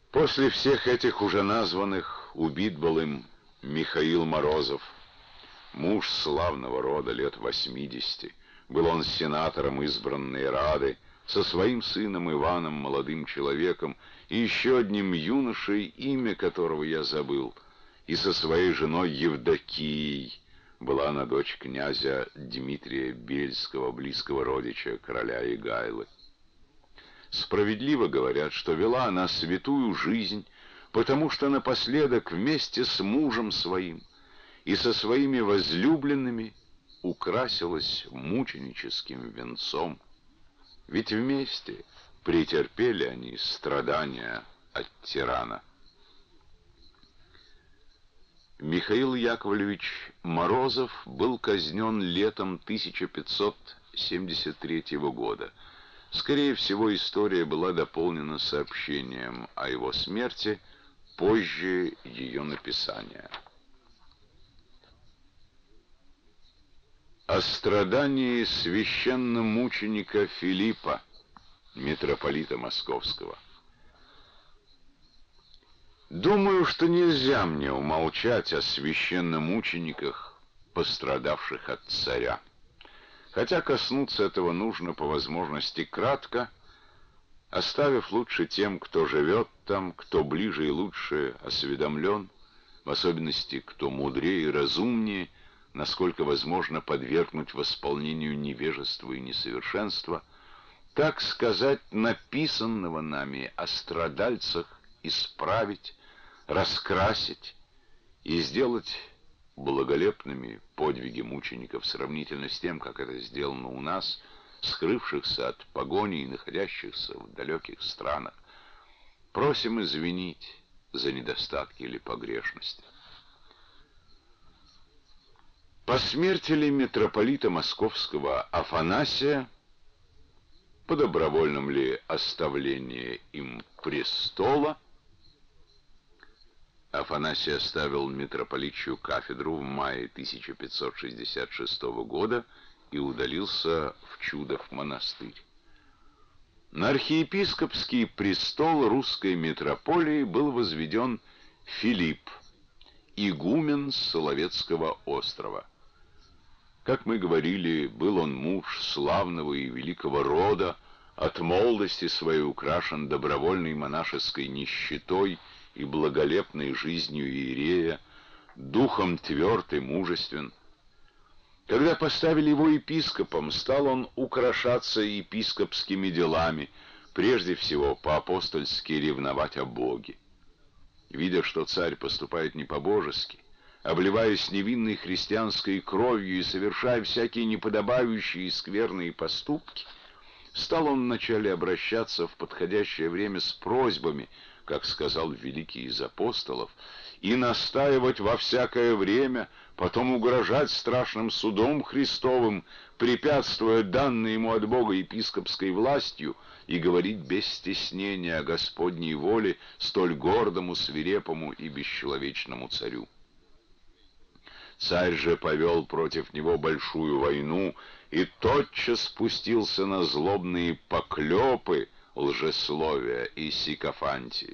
После всех этих уже названных убит был им Михаил Морозов, муж славного рода лет 80. Был он сенатором избранной Рады, со своим сыном Иваном, молодым человеком, и еще одним юношей, имя которого я забыл, и со своей женой Евдокией. Была она дочь князя Дмитрия Бельского, близкого родича короля Егайлы. Справедливо говорят, что вела она святую жизнь, потому что напоследок вместе с мужем своим и со своими возлюбленными украсилась мученическим венцом. Ведь вместе претерпели они страдания от тирана. Михаил Яковлевич Морозов был казнен летом 1573 года. Скорее всего, история была дополнена сообщением о его смерти позже ее написания. О страдании священномученика Филиппа, митрополита Московского. Думаю, что нельзя мне умолчать о священномучениках, пострадавших от царя. Хотя коснуться этого нужно по возможности кратко, оставив лучше тем, кто живет там, кто ближе и лучше осведомлен, в особенности, кто мудрее и разумнее, насколько возможно подвергнуть восполнению невежества и несовершенства, так сказать, написанного нами о страдальцах исправить, раскрасить и сделать благолепными подвиги мучеников сравнительно с тем, как это сделано у нас, скрывшихся от погони и находящихся в далеких странах. Просим извинить за недостатки или погрешности. По смерти ли митрополита Московского Афанасия, по добровольном ли оставлении им престола, Афанасий оставил митрополичью кафедру в мае 1566 года и удалился в Чудов монастырь. На архиепископский престол русской митрополии был возведен Филипп, игумен Соловецкого острова. Как мы говорили, был он муж славного и великого рода, от молодости своей украшен добровольной монашеской нищетой и благолепной жизнью иерея, духом тверд и мужествен. Когда поставили его епископом, стал он украшаться епископскими делами, прежде всего по-апостольски ревновать о Боге. Видя, что царь поступает не по-божески, обливаясь невинной христианской кровью и совершая всякие неподобающие и скверные поступки, стал он вначале обращаться в подходящее время с просьбами, как сказал великий из апостолов, и настаивать во всякое время, потом угрожать страшным судом Христовым, препятствуя данной ему от Бога епископской властью, и говорить без стеснения о Господней воле столь гордому, свирепому и бесчеловечному царю. Царь же повел против него большую войну и тотчас спустился на злобные поклепы, лжесловия и сикофантии.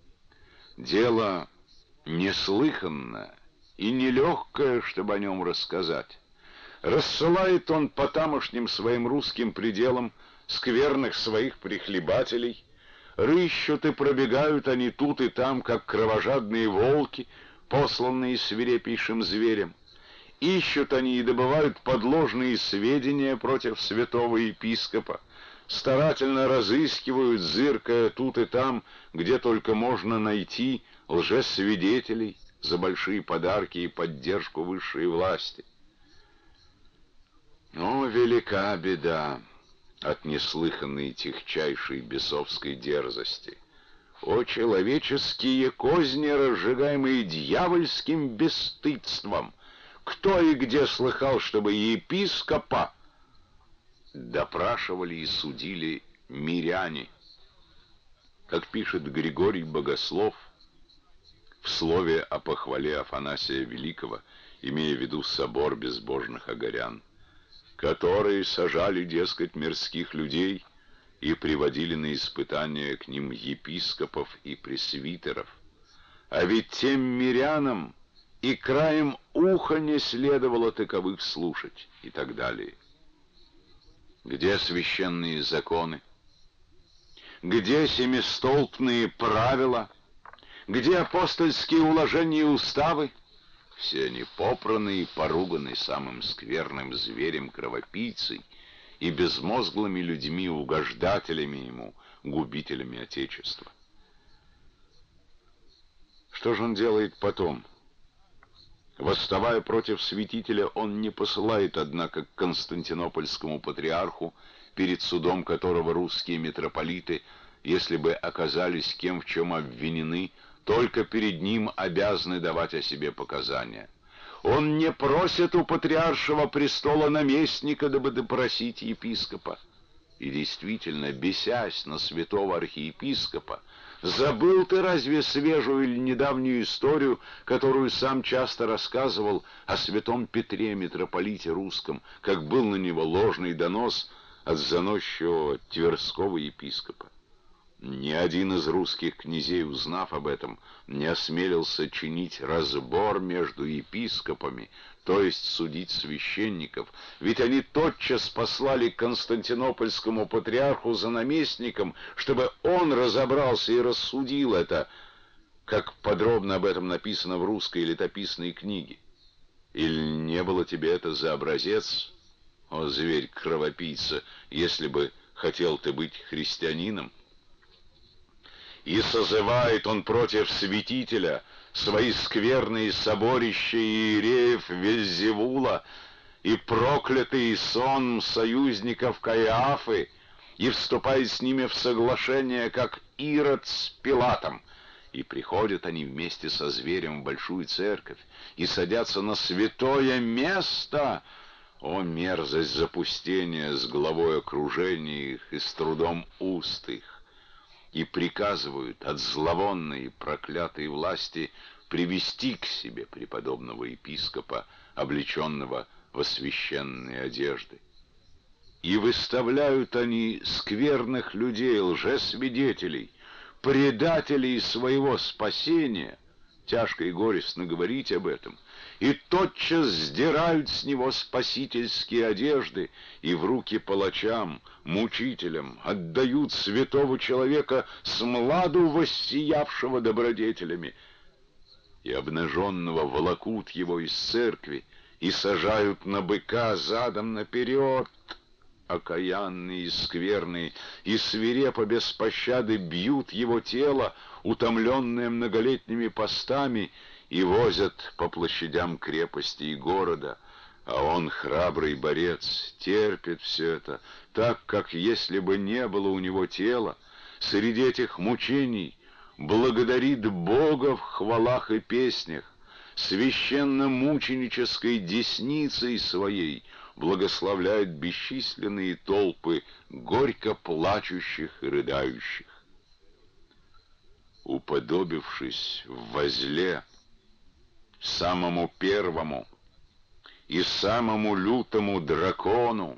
Дело неслыханное и нелегкое, чтобы о нем рассказать. Рассылает он по тамошним своим русским пределам скверных своих прихлебателей, рыщут и пробегают они тут и там, как кровожадные волки, посланные свирепейшим зверем. Ищут они и добывают подложные сведения против святого епископа, старательно разыскивают, зыркая тут и там, где только можно найти лжесвидетелей за большие подарки и поддержку высшей власти. О, велика беда от неслыханной тихчайшей бесовской дерзости! О, человеческие козни, разжигаемые дьявольским бесстыдством! Кто и где слыхал, чтобы епископа допрашивали и судили миряне? Как пишет Григорий Богослов в слове о похвале Афанасия Великого, имея в виду собор безбожных агарян, которые сажали, дескать, мирских людей и приводили на испытания к ним епископов и пресвитеров. А ведь тем мирянам и краем уха не следовало таковых слушать, и так далее. Где священные законы? Где семистолпные правила? Где апостольские уложения и уставы? Все они попраны и поруганы самым скверным зверем-кровопийцей и безмозглыми людьми, угождателями ему, губителями Отечества. Что же он делает потом? Восставая против святителя, он не посылает, однако, к константинопольскому патриарху, перед судом которого русские митрополиты, если бы оказались кем в чем обвинены, только перед ним обязаны давать о себе показания. Он не просит у патриаршего престола наместника, дабы допросить епископа. И действительно, бесясь на святого архиепископа, забыл ты разве свежую или недавнюю историю, которую сам часто рассказывал о святом Петре, митрополите русском, как был на него ложный донос от заносчивого тверского епископа? Ни один из русских князей, узнав об этом, не осмелился чинить разбор между епископами, то есть судить священников, ведь они тотчас послали к константинопольскому патриарху за наместником, чтобы он разобрался и рассудил это, как подробно об этом написано в русской летописной книге. Или не было тебе это за образец, о зверь-кровопийца, если бы хотел ты быть христианином? И созывает он против святителя свои скверные соборища иереев Вельзевула и проклятый сон союзников Каиафы, и вступает с ними в соглашение, как Ирод с Пилатом. И приходят они вместе со зверем в большую церковь и садятся на святое место. О, мерзость запустения с главой окружения их и с трудом уст их! И приказывают от зловонной и проклятой власти привести к себе преподобного епископа, облеченного во священные одежды. И выставляют они скверных людей, лжесвидетелей, предателей своего спасения, тяжко и горестно говорить об этом, и тотчас сдирают с него спасительские одежды и в руки палачам, мучителям отдают святого человека смладу воссиявшего добродетелями, и обнаженного волокут его из церкви и сажают на быка задом наперед. Окаянные и скверные, и свирепо без пощады бьют его тело, утомленное многолетними постами, и возят по площадям крепости и города, а он, храбрый борец, терпит все это, так, как если бы не было у него тела, среди этих мучений благодарит Бога в хвалах и песнях, священно-мученической десницей своей благословляет бесчисленные толпы горько плачущих и рыдающих. Уподобившись в возле самому первому и самому лютому дракону,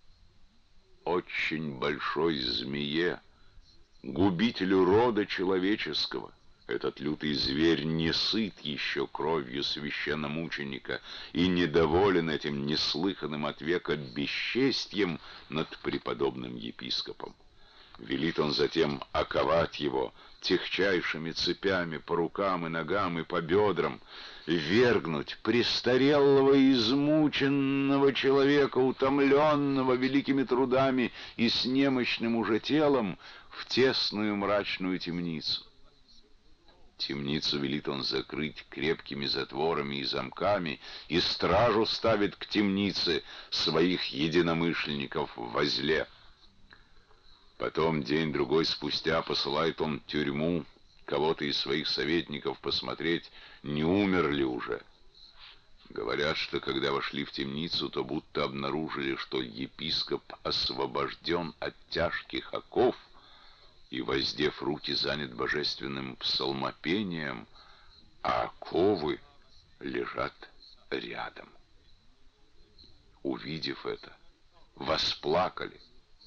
очень большой змее, губителю рода человеческого, этот лютый зверь не сыт еще кровью священномученика и недоволен этим неслыханным от века бесчестьем над преподобным епископом. Велит он затем оковать его тягчайшими цепями по рукам и ногам и по бедрам, вергнуть престарелого и измученного человека, утомленного великими трудами и с немощным уже телом, в тесную мрачную темницу. Темницу велит он закрыть крепкими затворами и замками, и стражу ставит к темнице своих единомышленников в возле. Потом, день-другой спустя, посылает он в тюрьму кого-то из своих советников посмотреть, не умер ли уже. Говорят, что когда вошли в темницу, то будто обнаружили, что епископ освобожден от тяжких оков и, воздев руки, занят божественным псалмопением, а оковы лежат рядом. Увидев это, восплакали.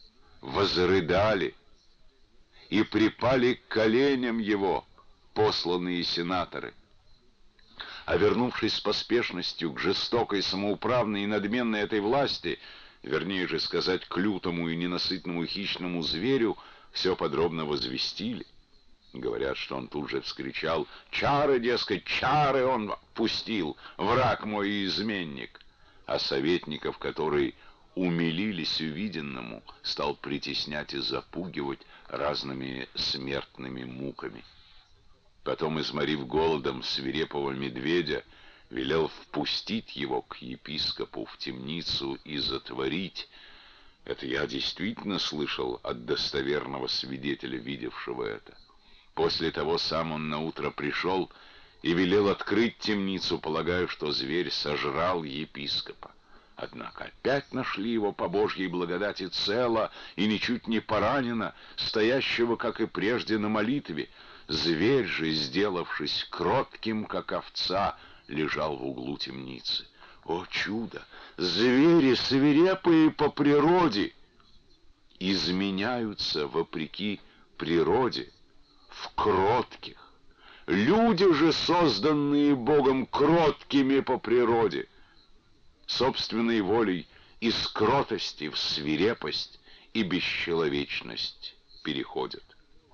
возрыдали и припали к коленям его посланные сенаторы. А вернувшись с поспешностью к жестокой, самоуправной и надменной этой власти, вернее же сказать, к лютому и ненасытному хищному зверю, все подробно возвестили. Говорят, что он тут же вскричал: «Чары, дескать, чары он пустил, враг мой и изменник!» А советников, которые умилились увиденному, стал притеснять и запугивать разными смертными муками. Потом, изморив голодом свирепого медведя, велел впустить его к епископу в темницу и затворить. Это я действительно слышал от достоверного свидетеля, видевшего это. После того сам он наутро пришел и велел открыть темницу, полагая, что зверь сожрал епископа. Однако опять нашли его по Божьей благодати цело и ничуть не поранено, стоящего, как и прежде, на молитве. Зверь же, сделавшись кротким, как овца, лежал в углу темницы. О чудо! Звери, свирепые по природе, изменяются вопреки природе в кротких. Люди же, созданные Богом кроткими по природе, собственной волей из кротости в свирепость и бесчеловечность переходят.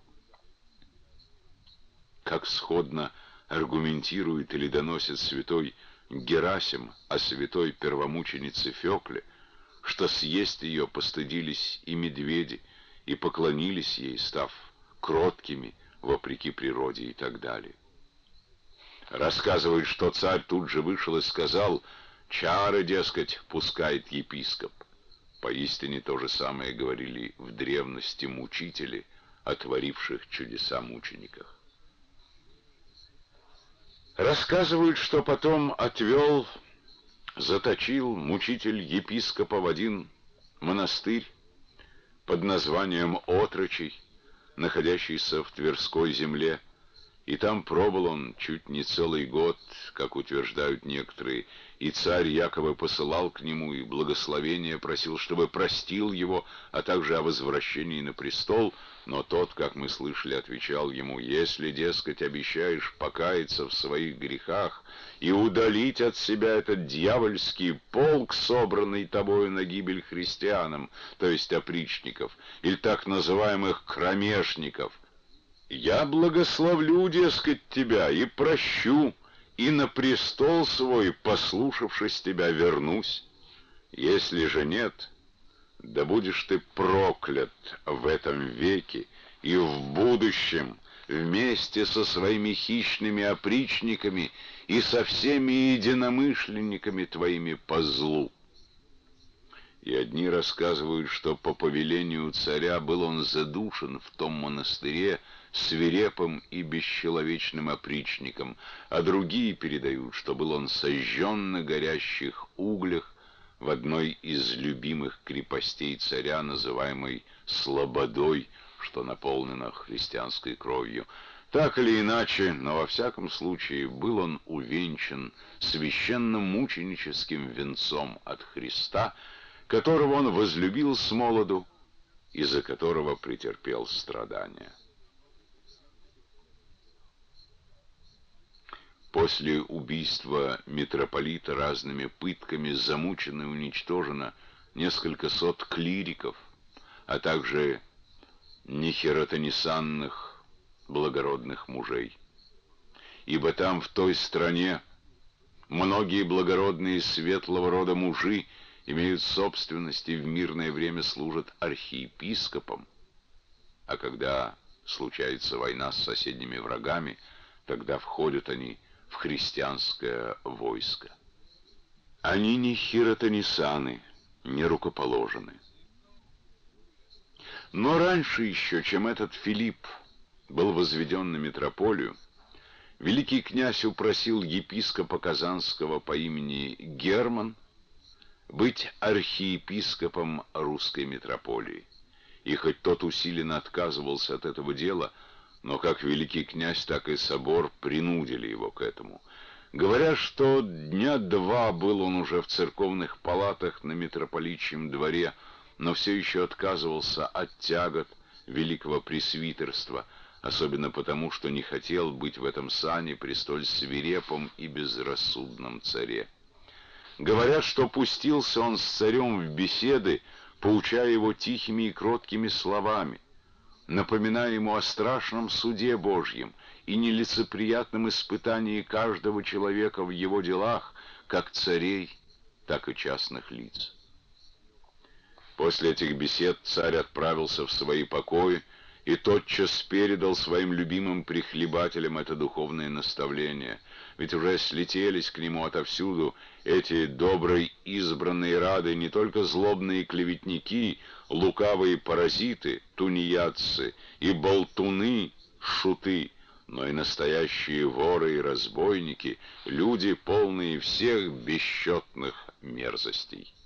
Как сходно аргументирует или доносит святой Герасим о святой первомученице Фекле, что съесть ее постыдились и медведи, и поклонились ей, став кроткими вопреки природе и так далее. Рассказывает, что царь тут же вышел и сказал: «Чары, дескать, пускает епископ». Поистине то же самое говорили в древности мучители о творивших чудеса мучениках. Рассказывают, что потом заточил мучитель епископа в один монастырь под названием Отрочий, находящийся в Тверской земле, и там пробыл он чуть не целый год, как утверждают некоторые, и царь якобы посылал к нему и благословения просил, чтобы простил его, а также о возвращении на престол, но тот, как мы слышали, отвечал ему: «Если, дескать, обещаешь покаяться в своих грехах и удалить от себя этот дьявольский полк, собранный тобою на гибель христианам, то есть опричников, или так называемых кромешников, я благословлю, дескать, тебя и прощу, и на престол свой, послушавшись тебя, вернусь. Если же нет, да будешь ты проклят в этом веке и в будущем вместе со своими хищными опричниками и со всеми единомышленниками твоими по злу». И одни рассказывают, что по повелению царя был он задушен в том монастыре свирепым и бесчеловечным опричником, а другие передают, что был он сожжен на горящих углях в одной из любимых крепостей царя, называемой Слободой, что наполнена христианской кровью. Так или иначе, но во всяком случае был он увенчан священным мученическим венцом от Христа, которого он возлюбил смолоду и за которого претерпел страдания. После убийства митрополита разными пытками замучено и уничтожено несколько сот клириков, а также нехиротонисанных благородных мужей. Ибо там, в той стране, многие благородные светлого рода мужи имеют собственность и в мирное время служат архиепископом, а когда случается война с соседними врагами, тогда входят они в христианское войско. Они не хиротонисаны, не рукоположены. Но раньше еще, чем этот Филипп был возведен на митрополию, великий князь упросил епископа Казанского по имени Герман быть архиепископом русской митрополии. И хоть тот усиленно отказывался от этого дела, но как великий князь, так и собор принудили его к этому. Говорят, что дня два был он уже в церковных палатах на митрополичьем дворе, но все еще отказывался от тягот великого пресвитерства, особенно потому, что не хотел быть в этом сане при столь свирепом и безрассудном царе. Говорят, что пустился он с царем в беседы, поучая его тихими и кроткими словами, напоминая ему о страшном суде Божьем и нелицеприятном испытании каждого человека в его делах, как царей, так и частных лиц. После этих бесед царь отправился в свои покои и тотчас передал своим любимым прихлебателям это духовное наставление, ведь уже слетелись к нему отовсюду эти добрые избранные рады, не только злобные клеветники, лукавые паразиты, тунеядцы и болтуны, шуты, но и настоящие воры и разбойники, люди, полные всех бесчетных мерзостей.